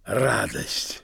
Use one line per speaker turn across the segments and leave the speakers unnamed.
радость.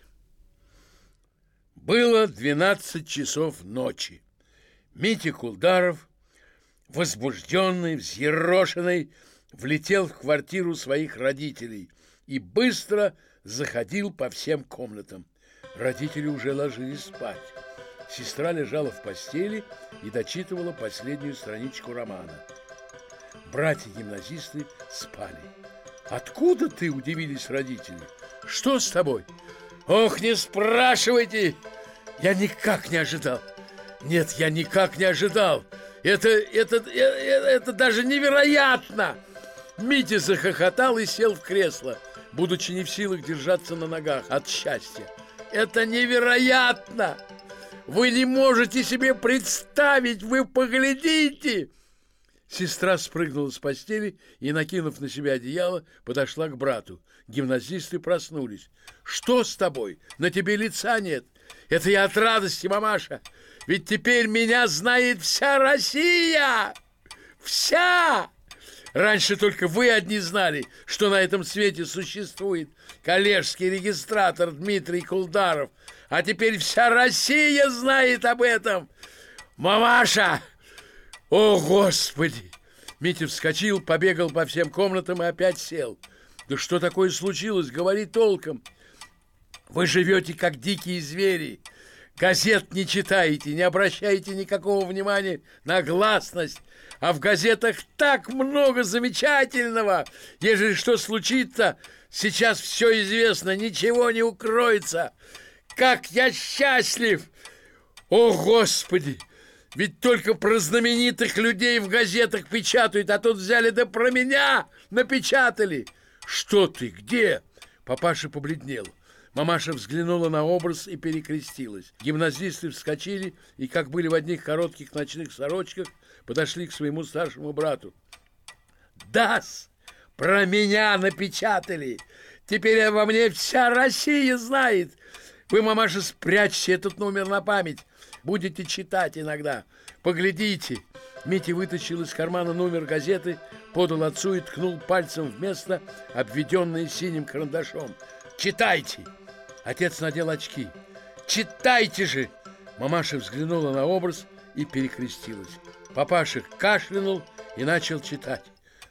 Было 12 часов ночи. Митя Кулдаров, возбужденный, взъерошенный, влетел в квартиру своих родителей и быстро заходил по всем комнатам. Родители уже ложились спать. Сестра лежала в постели и дочитывала последнюю страничку романа. Братья-гимназисты спали. «Откуда ты?» – удивились родители. «Что с тобой?» «Ох, не спрашивайте! Я никак не ожидал! Нет, я никак не ожидал! Это даже невероятно!» Митя захохотал и сел в кресло, будучи не в силах держаться на ногах от счастья. «Это невероятно! Вы не можете себе представить! Вы поглядите!» Сестра спрыгнула с постели и, накинув на себя одеяло, подошла к брату. Гимназисты проснулись. «Что с тобой? На тебе лица нет!» «Это я от радости, мамаша! Ведь теперь меня знает вся Россия! Вся! Раньше только вы одни знали, что на этом свете существует коллежский регистратор Дмитрий Кулдаров, а теперь вся Россия знает об этом! Мамаша! О, Господи!» Митя вскочил, побегал по всем комнатам и опять сел. «Да что такое случилось? Говори толком. Вы живете, как дикие звери. Газет не читаете, не обращаете никакого внимания на гласность. А в газетах так много замечательного. Ежели что случится, сейчас все известно, ничего не укроется. Как я счастлив! О, Господи! Ведь только про знаменитых людей в газетах печатают, а тут взяли да про меня напечатали. Что ты, где?» Папаша побледнел. Мамаша взглянула на образ и перекрестилась. Гимназисты вскочили и, как были в одних коротких ночных сорочках, подошли к своему старшему брату. «Да-с, про меня напечатали! Теперь обо мне вся Россия знает! Вы, мамаша, спрячьте этот номер на память. Будете читать иногда. Поглядите!» Митя вытащил из кармана номер газеты, подал отцу и ткнул пальцем в место, обведенное синим карандашом. «Читайте!» Отец надел очки. «Читайте же!» Мамаша взглянула на образ и перекрестилась. Папаша кашлянул и начал читать.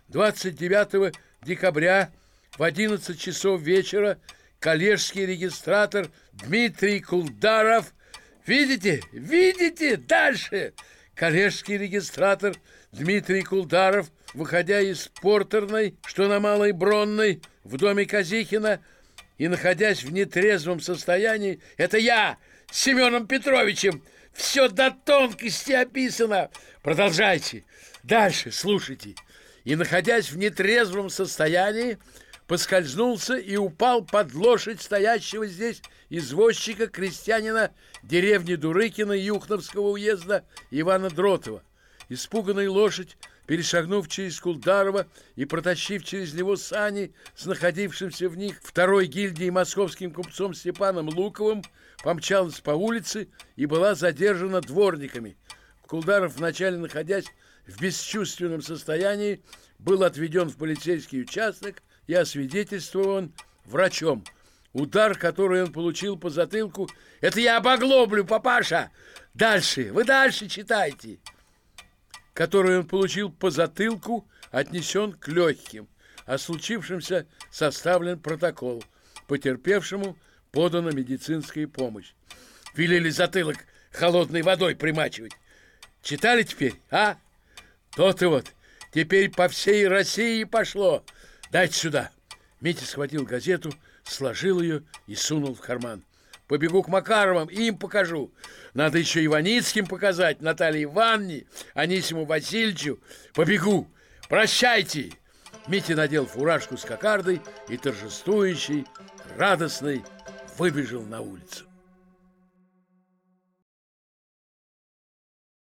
29 декабря в 11 часов вечера коллежский регистратор Дмитрий Кулдаров. Видите? Видите? Дальше! Коллежский регистратор Дмитрий Кулдаров, выходя из портерной, что на Малой Бронной, в доме Казихина, и находясь в нетрезвом состоянии, это я, с Семеном Петровичем, все до тонкости описано. Продолжайте. Дальше, слушайте. И, находясь в нетрезвом состоянии, поскользнулся и упал под лошадь стоящего здесь извозчика, крестьянина деревни Дурыкина Юхновского уезда Ивана Дротова. Испуганная лошадь, перешагнув через Кулдарова и протащив через него сани с находившимся в них второй гильдией московским купцом Степаном Луковым, помчалась по улице и была задержана дворниками. Кулдаров, вначале находясь в бесчувственном состоянии, был отведен в полицейский участок и освидетельствован врачом. Удар, который он получил по затылку, это я обоглоблю, папаша! Дальше, вы дальше читайте. Который он получил по затылку, отнесен к легким. О случившемся составлен протокол. Потерпевшему подана медицинская помощь. Велели затылок холодной водой примачивать. Читали теперь, а? То-то вот. Теперь по всей России пошло. Дайте сюда. Митя схватил газету, сложил ее и сунул в карман. Побегу к Макаровым и им покажу. Надо еще Иваницким показать, Наталье Ивановне, Анисиму Васильевичу. Побегу. Прощайте. Митя надел фуражку с кокардой и торжествующий, радостный выбежал на улицу.